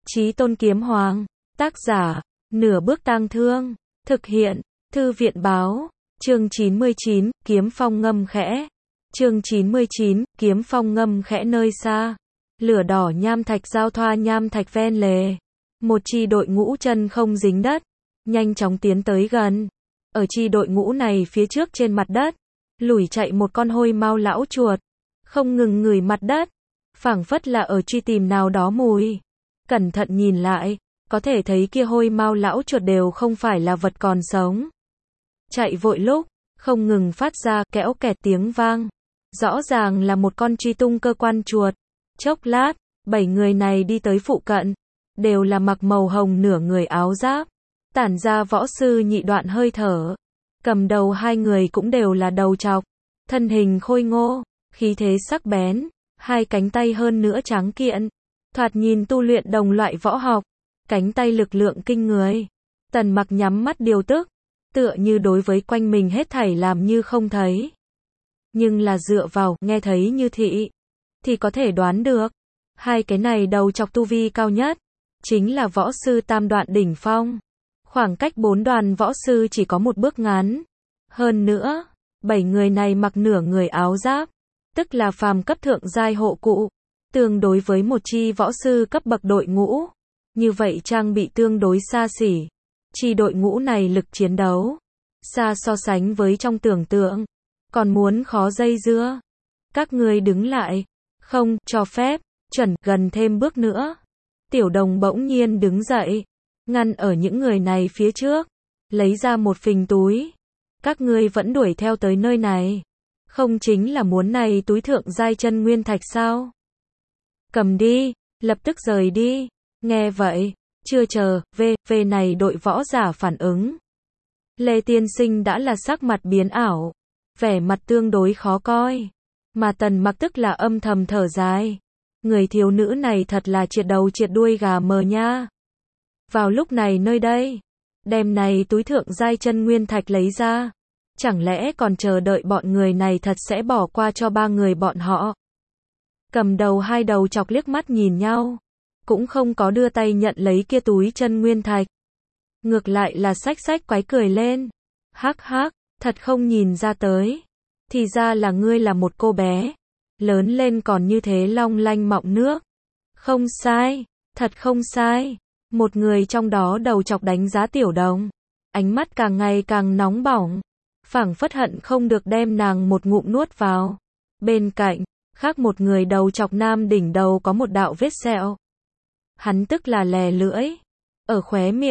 Chí Tôn Kiếm Hoàng, tác giả, Nửa Bước Tang Thương, thực hiện, Thư viện báo, chương 99, Kiếm Phong ngâm khẽ. Chương 99, Kiếm Phong ngâm khẽ nơi xa. Lửa đỏ nham thạch giao thoa nham thạch ven lề. Một chi đội ngũ chân không dính đất, nhanh chóng tiến tới gần. Ở chi đội ngũ này phía trước trên mặt đất, lủi chạy một con hôi mau lão chuột, không ngừng ngửi mặt đất, phảng phất là ở truy tìm nào đó mùi. Cẩn thận nhìn lại, có thể thấy kia hôi mau lão chuột đều không phải là vật còn sống. Chạy vội lúc, không ngừng phát ra kẽo kẹt tiếng vang. Rõ ràng là một con truy tung cơ quan chuột. Chốc lát, 7 người này đi tới phụ cận, đều là mặc màu hồng nửa người áo giáp, tản ra võ sư nhị đoạn hơi thở. Cầm đầu 2 người cũng đều là đầu trọc, thân hình khôi ngô, khí thế sắc bén, 2 cánh tay hơn nữa tráng kiện, thoạt nhìn tu luyện đồng loại võ học, cánh tay lực lượng kinh người. Tần Mặc nhắm mắt điều tức, tựa như đối với quanh mình hết thảy làm như không thấy. Nhưng là dựa vào nghe thấy như thị, thì có thể đoán được, 2 cái này đầu trọc tu vi cao nhất, chính là võ sư tam đoạn đỉnh phong. Khoảng cách 4 đoàn võ sư chỉ có một bước ngắn. Hơn nữa, 7 người này mặc nửa người áo giáp, tức là phàm cấp thượng giai hộ cụ, tương đối với một chi võ sư cấp bậc đội ngũ. Như vậy trang bị tương đối xa xỉ. Chi đội ngũ này lực chiến đấu, xa so sánh với trong tưởng tượng, còn muốn khó dây dưa. Các ngươi đứng lại, không cho phép, chuẩn gần thêm bước nữa. Tiểu Đồng bỗng nhiên đứng dậy, ngăn ở những người này phía trước, lấy ra một phình túi. Các ngươi vẫn đuổi theo tới nơi này, không chính là muốn này túi thượng giai chân nguyên thạch sao? Cầm đi, lập tức rời đi. Nghe vậy, chưa chờ về này đội võ giả phản ứng, Lê Tiên Sinh đã là sắc mặt biến ảo, vẻ mặt tương đối khó coi, mà Tần Mặc tức là âm thầm thở dài. Người thiếu nữ này thật là triệt đầu triệt đuôi gà mờ nha. Vào lúc này nơi đây, đem này túi thượng giai chân nguyên thạch lấy ra, chẳng lẽ còn chờ đợi bọn người này thật sẽ bỏ qua cho 3 người bọn họ? Cầm đầu 2 đầu chọc liếc mắt nhìn nhau, cũng không có đưa tay nhận lấy kia túi chân nguyên thạch. Ngược lại là xách quái cười lên. Hắc hắc, thật không nhìn ra tới. Thì ra là ngươi là một cô bé, lớn lên còn như thế long lanh mọng nước. Không sai, thật không sai. Một người trong đó đầu chọc đánh giá Tiểu Đồng, ánh mắt càng ngày càng nóng bỏng, phảng phất hận không được đem nàng một ngụm nuốt vào. Bên cạnh, khác một người đầu chọc nam đỉnh đầu có một đạo vết sẹo. Hắn tức là lè lưỡi, ở khóe miệng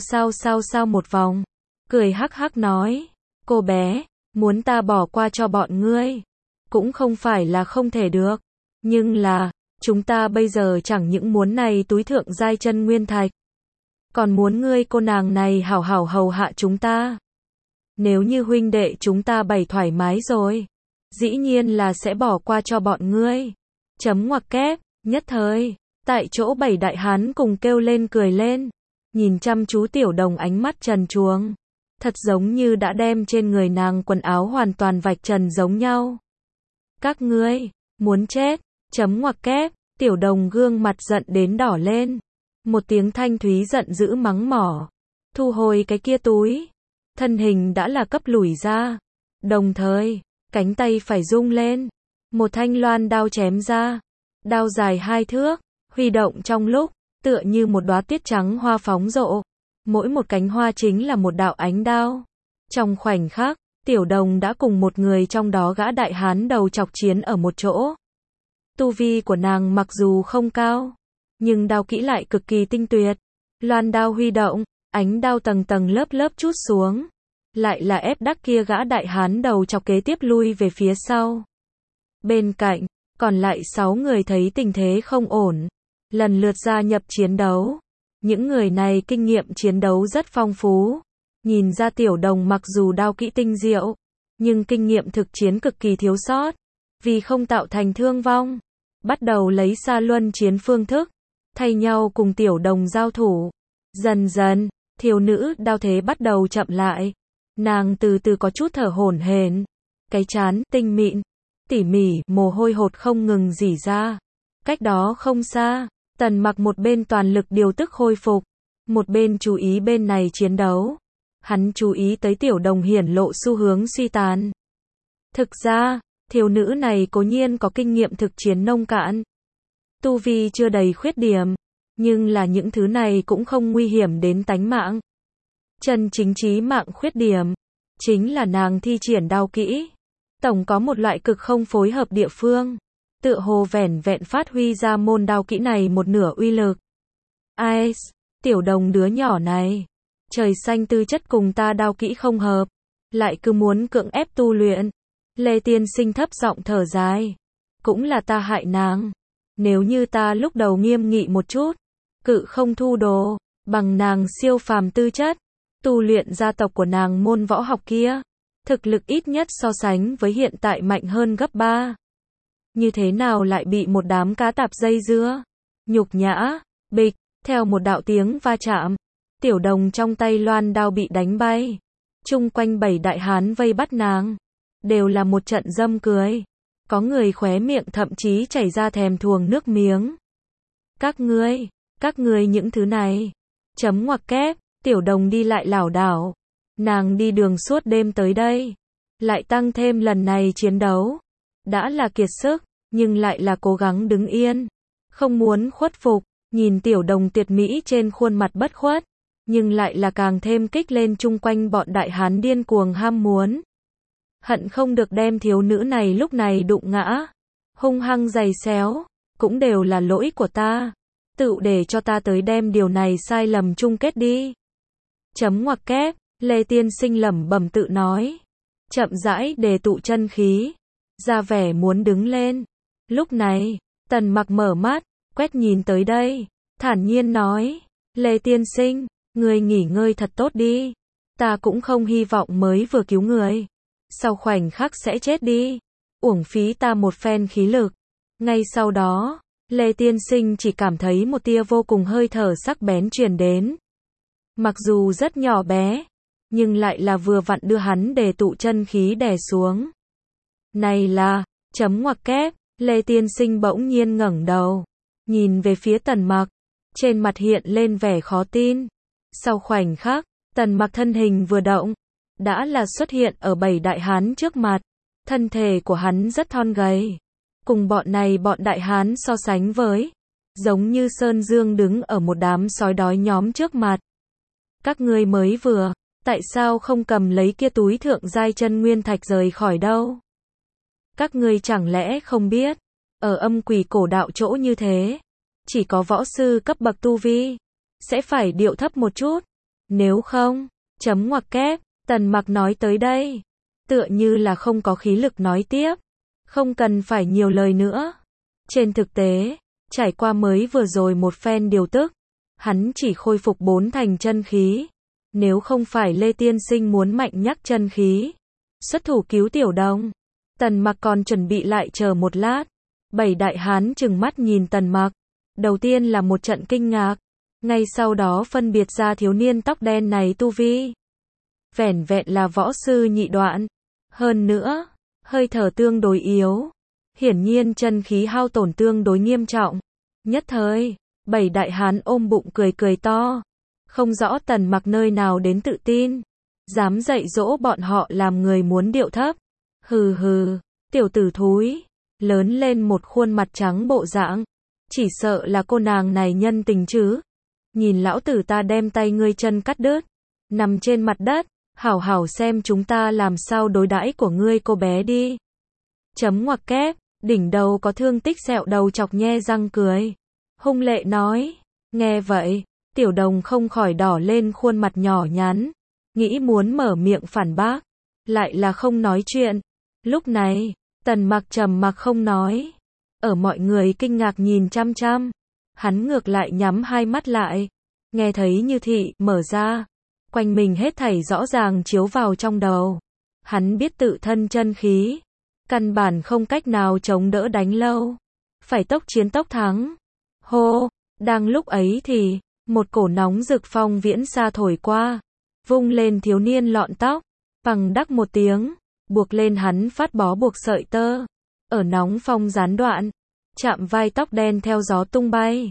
sao một vòng, cười hắc hắc nói, cô bé, muốn ta bỏ qua cho bọn ngươi, cũng không phải là không thể được, nhưng là, chúng ta bây giờ chẳng những muốn này túi thượng giai chân nguyên thạch, còn muốn ngươi cô nàng này hảo hảo hầu hạ chúng ta. Nếu như huynh đệ chúng ta bày thoải mái rồi, dĩ nhiên là sẽ bỏ qua cho bọn ngươi. Chấm ngoặc kép, nhất thời, tại chỗ 7 đại hán cùng kêu lên cười lên, nhìn chăm chú Tiểu Đồng ánh mắt trần truồng, thật giống như đã đem trên người nàng quần áo hoàn toàn vạch trần giống nhau. Các ngươi, muốn chết, chấm ngoặc kép, Tiểu Đồng gương mặt giận đến đỏ lên, một tiếng thanh thúy giận dữ mắng mỏ, thu hồi cái kia túi, thân hình đã là cấp lùi ra, đồng thời, cánh tay phải rung lên, một thanh loan đao chém ra, đao dài 2 thước, huy động trong lúc, tựa như một đóa tuyết trắng hoa phóng rộ, mỗi một cánh hoa chính là một đạo ánh đao. Trong khoảnh khắc, Tiểu Đồng đã cùng một người trong đó gã đại hán đầu chọc chiến ở một chỗ. Tu vi của nàng mặc dù không cao, nhưng đao kỹ lại cực kỳ tinh tuyệt. Loan đao huy động, ánh đao tầng tầng lớp trút xuống, lại là ép đắc kia gã đại hán đầu chọc kế tiếp lui về phía sau. Bên cạnh, còn lại 6 người thấy tình thế không ổn, lần lượt gia nhập chiến đấu. Những người này kinh nghiệm chiến đấu rất phong phú, nhìn ra Tiểu Đồng mặc dù đao kỹ tinh diệu, nhưng kinh nghiệm thực chiến cực kỳ thiếu sót, vì không tạo thành thương vong, bắt đầu lấy xa luân chiến phương thức, thay nhau cùng Tiểu Đồng giao thủ. Dần dần, thiếu nữ đao thế bắt đầu chậm lại, nàng từ từ có chút thở hổn hển, cái trán tinh mịn, tỉ mỉ, mồ hôi hột không ngừng rỉ ra. Cách đó không xa, Tần Mặc một bên toàn lực điều tức khôi phục, một bên chú ý bên này chiến đấu. Hắn chú ý tới Tiểu Đồng hiển lộ xu hướng suy tàn. Thực ra, thiếu nữ này cố nhiên có kinh nghiệm thực chiến nông cạn. Tu vi chưa đầy khuyết điểm, nhưng là những thứ này cũng không nguy hiểm đến tánh mạng. Chân chính chí mạng khuyết điểm, chính là nàng thi triển đao kỹ. Tổng có một loại cực không phối hợp địa phương. Tựa hồ vẻn vẹn phát huy ra môn đao kỹ này một nửa uy lực. Ai, Tiểu Đồng đứa nhỏ này. Trời xanh tư chất cùng ta đao kỹ không hợp. Lại cứ muốn cưỡng ép tu luyện. Lê Tiên Sinh thấp giọng thở dài. Cũng là ta hại nàng. Nếu như ta lúc đầu nghiêm nghị một chút. Cự không thu đồ. Bằng nàng siêu phàm tư chất. Tu luyện gia tộc của nàng môn võ học kia. Thực lực ít nhất so sánh với hiện tại mạnh hơn gấp 3. Như thế nào lại bị một đám cá tạp dây dưa? Nhục nhã, bịch, theo một đạo tiếng va chạm. Tiểu Đồng trong tay loan đao bị đánh bay. Chung quanh 7 đại hán vây bắt nàng. Đều là một trận dâm cười. Có người khóe miệng thậm chí chảy ra thèm thuồng nước miếng. Các ngươi những thứ này. Chấm ngoặc kép, Tiểu Đồng đi lại lảo đảo. Nàng đi đường suốt đêm tới đây. Lại tăng thêm lần này chiến đấu. Đã là kiệt sức, nhưng lại là cố gắng đứng yên. Không muốn khuất phục, nhìn Tiểu Đồng tuyệt mỹ trên khuôn mặt bất khuất. Nhưng lại là càng thêm kích lên chung quanh bọn đại hán điên cuồng ham muốn. Hận không được đem thiếu nữ này lúc này đụng ngã. Hung hăng giày xéo, cũng đều là lỗi của ta. Tự để cho ta tới đem điều này sai lầm chung kết đi. Chấm ngoặc kép, Lê Tiên Sinh lẩm bẩm tự nói. Chậm rãi đề tụ chân khí. Ra vẻ muốn đứng lên. Lúc này, Tần Mặc mở mắt, quét nhìn tới đây. Thản nhiên nói. Lê Tiên Sinh, người nghỉ ngơi thật tốt đi. Ta cũng không hy vọng mới vừa cứu người. Sau khoảnh khắc sẽ chết đi. Uổng phí ta một phen khí lực. Ngay sau đó, Lê Tiên Sinh chỉ cảm thấy một tia vô cùng hơi thở sắc bén truyền đến. Mặc dù rất nhỏ bé, nhưng lại là vừa vặn đưa hắn đề tụ chân khí đè xuống. Này là, chấm ngoặc kép, Lê Tiên Sinh bỗng nhiên ngẩng đầu. Nhìn về phía Tần Mặc. Trên mặt hiện lên vẻ khó tin. Sau khoảnh khắc, Tần Mặc thân hình vừa động. Đã là xuất hiện ở 7 đại hán trước mặt. Thân thể của hắn rất thon gầy. Cùng bọn đại hán so sánh với. Giống như Sơn Dương đứng ở một đám sói đói nhóm trước mặt. Các ngươi mới vừa, tại sao không cầm lấy kia túi thượng giai chân nguyên thạch rời khỏi đâu? Các ngươi chẳng lẽ không biết, ở âm quỷ cổ đạo chỗ như thế, chỉ có võ sư cấp bậc tu vi, sẽ phải điệu thấp một chút. Nếu không, chấm ngoặc kép, Tần Mặc nói tới đây, tựa như là không có khí lực nói tiếp, không cần phải nhiều lời nữa. Trên thực tế, trải qua mới vừa rồi một phen điều tức, hắn chỉ khôi phục 4 thành chân khí. Nếu không phải Lê Tiên Sinh muốn mạnh nhắc chân khí, xuất thủ cứu Tiểu Đồng, Tần Mặc còn chuẩn bị lại chờ một lát. 7 đại hán trừng mắt nhìn Tần Mặc. Đầu tiên là một trận kinh ngạc, ngay sau đó phân biệt ra thiếu niên tóc đen này tu vi. Vẻn vẹn là võ sư nhị đoạn. Hơn nữa, hơi thở tương đối yếu. Hiển nhiên chân khí hao tổn tương đối nghiêm trọng. Nhất thời, 7 đại hán ôm bụng cười cười to. Không rõ Tần Mặc nơi nào đến tự tin. Dám dạy dỗ bọn họ làm người muốn điệu thấp. Hừ hừ, tiểu tử thúi. Lớn lên một khuôn mặt trắng bộ dạng. Chỉ sợ là cô nàng này nhân tình chứ. Nhìn lão tử ta đem tay ngươi chân cắt đứt. Nằm trên mặt đất. Hảo hảo xem chúng ta làm sao đối đãi của ngươi cô bé đi. Chấm ngoặc kép. Đỉnh đầu có thương tích sẹo đầu chọc nhe răng cười. Hung lệ nói. Nghe vậy, Tiểu Đồng không khỏi đỏ lên khuôn mặt nhỏ nhắn. Nghĩ muốn mở miệng phản bác. Lại là không nói chuyện. Lúc này, Tần Mặc trầm mặc không nói. Ở mọi người kinh ngạc nhìn chăm chăm. Hắn ngược lại nhắm hai mắt lại. Nghe thấy như thị mở ra. Quanh mình hết thảy rõ ràng chiếu vào trong đầu. Hắn biết tự thân chân khí. Căn bản không cách nào chống đỡ đánh lâu. Phải tốc chiến tốc thắng. Hô, đang lúc ấy thì, một cổ nóng rực phong viễn xa thổi qua. Vung lên thiếu niên lọn tóc. Bằng đắc một tiếng, buộc lên hắn phát bó buộc sợi tơ. Ở nóng phong gián đoạn, chạm vai tóc đen theo gió tung bay.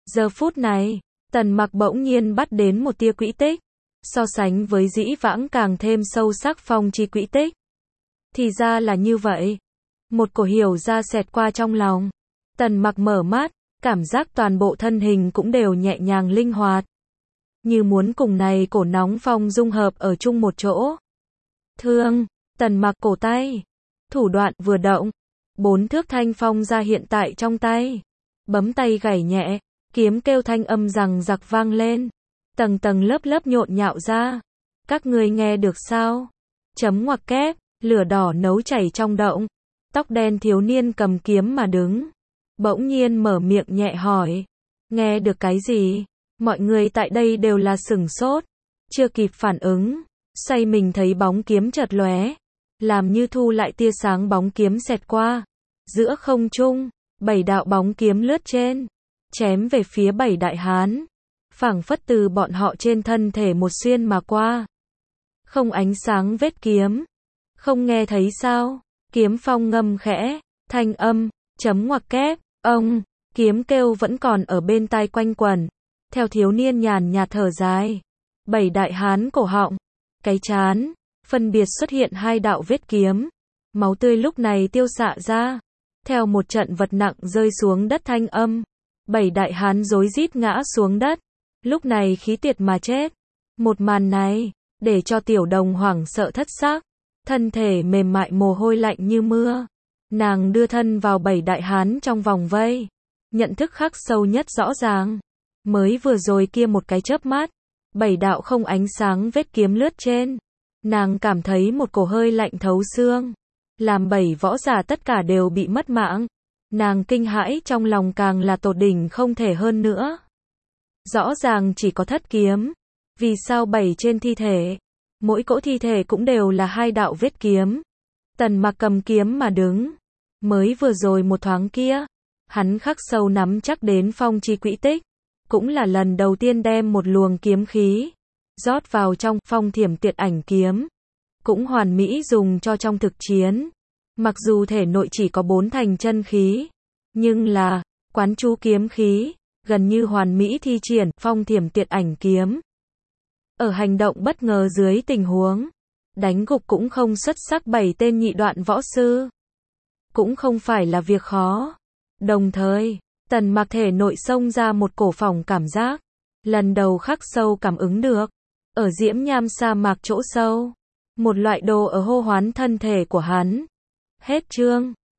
Giờ phút này, Tần Mặc bỗng nhiên bắt đến một tia quỹ tích, so sánh với dĩ vãng càng thêm sâu sắc phong chi quỹ tích. Thì ra là như vậy. Một cổ hiểu ra xẹt qua trong lòng. Tần Mặc mở mắt, cảm giác toàn bộ thân hình cũng đều nhẹ nhàng linh hoạt. Như muốn cùng này cổ nóng phong dung hợp ở chung một chỗ. Thương, Tần Mặc cổ tay. Thủ đoạn vừa động. 4 thước thanh phong ra hiện tại trong tay. Bấm tay gảy nhẹ, kiếm kêu thanh âm rằng giặc vang lên. Tầng tầng lớp lớp nhộn nhạo ra. Các ngươi nghe được sao? Chấm ngoặc kép, lửa đỏ nấu chảy trong động. Tóc đen thiếu niên cầm kiếm mà đứng. Bỗng nhiên mở miệng nhẹ hỏi. Nghe được cái gì? Mọi người tại đây đều là sửng sốt. Chưa kịp phản ứng. Xoay mình thấy bóng kiếm chợt lóe. Làm như thu lại tia sáng bóng kiếm xẹt qua. Giữa không trung, 7 đạo bóng kiếm lướt trên. Chém về phía 7 đại hán. Phảng phất từ bọn họ trên thân thể một xuyên mà qua. Không ánh sáng vết kiếm. Không nghe thấy sao? Kiếm phong ngâm khẽ. Thanh âm, chấm ngoặc kép. Ông, kiếm kêu vẫn còn ở bên tai quanh quẩn. Theo thiếu niên nhàn nhạt thở dài. 7 đại hán cổ họng. Cái chán. Phân biệt xuất hiện 2 đạo vết kiếm. Máu tươi lúc này tiêu xạ ra. Theo một trận vật nặng rơi xuống đất thanh âm. 7 đại hán rối rít ngã xuống đất. Lúc này khí tiệt mà chết. Một màn này, để cho tiểu đồng hoảng sợ thất xác. Thân thể mềm mại mồ hôi lạnh như mưa. Nàng đưa thân vào 7 đại hán trong vòng vây. Nhận thức khắc sâu nhất rõ ràng. Mới vừa rồi kia một cái chớp mắt. 7 đạo không ánh sáng vết kiếm lướt trên. Nàng cảm thấy một cổ hơi lạnh thấu xương. Làm 7 võ giả tất cả đều bị mất mạng. Nàng kinh hãi trong lòng càng là tột đỉnh không thể hơn nữa. Rõ ràng chỉ có thất kiếm. Vì sao 7 trên thi thể? Mỗi cỗ thi thể cũng đều là 2 đạo vết kiếm. Tần Mặc cầm kiếm mà đứng. Mới vừa rồi một thoáng kia, hắn khắc sâu nắm chắc đến phong chi quỹ tích. Cũng là lần đầu tiên đem một luồng kiếm khí rót vào trong phong thiểm tiệt ảnh kiếm. Cũng hoàn mỹ dùng cho trong thực chiến. Mặc dù thể nội chỉ có 4 thành chân khí, nhưng là quán chú kiếm khí, gần như hoàn mỹ thi triển phong thiểm tiệt ảnh kiếm. Ở hành động bất ngờ dưới tình huống, đánh gục cũng không xuất sắc 7 tên nhị đoạn võ sư. Cũng không phải là việc khó. Đồng thời, Tần Mặc thể nội xông ra một cổ phỏng cảm giác. Lần đầu khắc sâu cảm ứng được. Ở diễm nham sa mạc chỗ sâu. Một loại đồ ở hô hoán thân thể của hắn. Hết chương.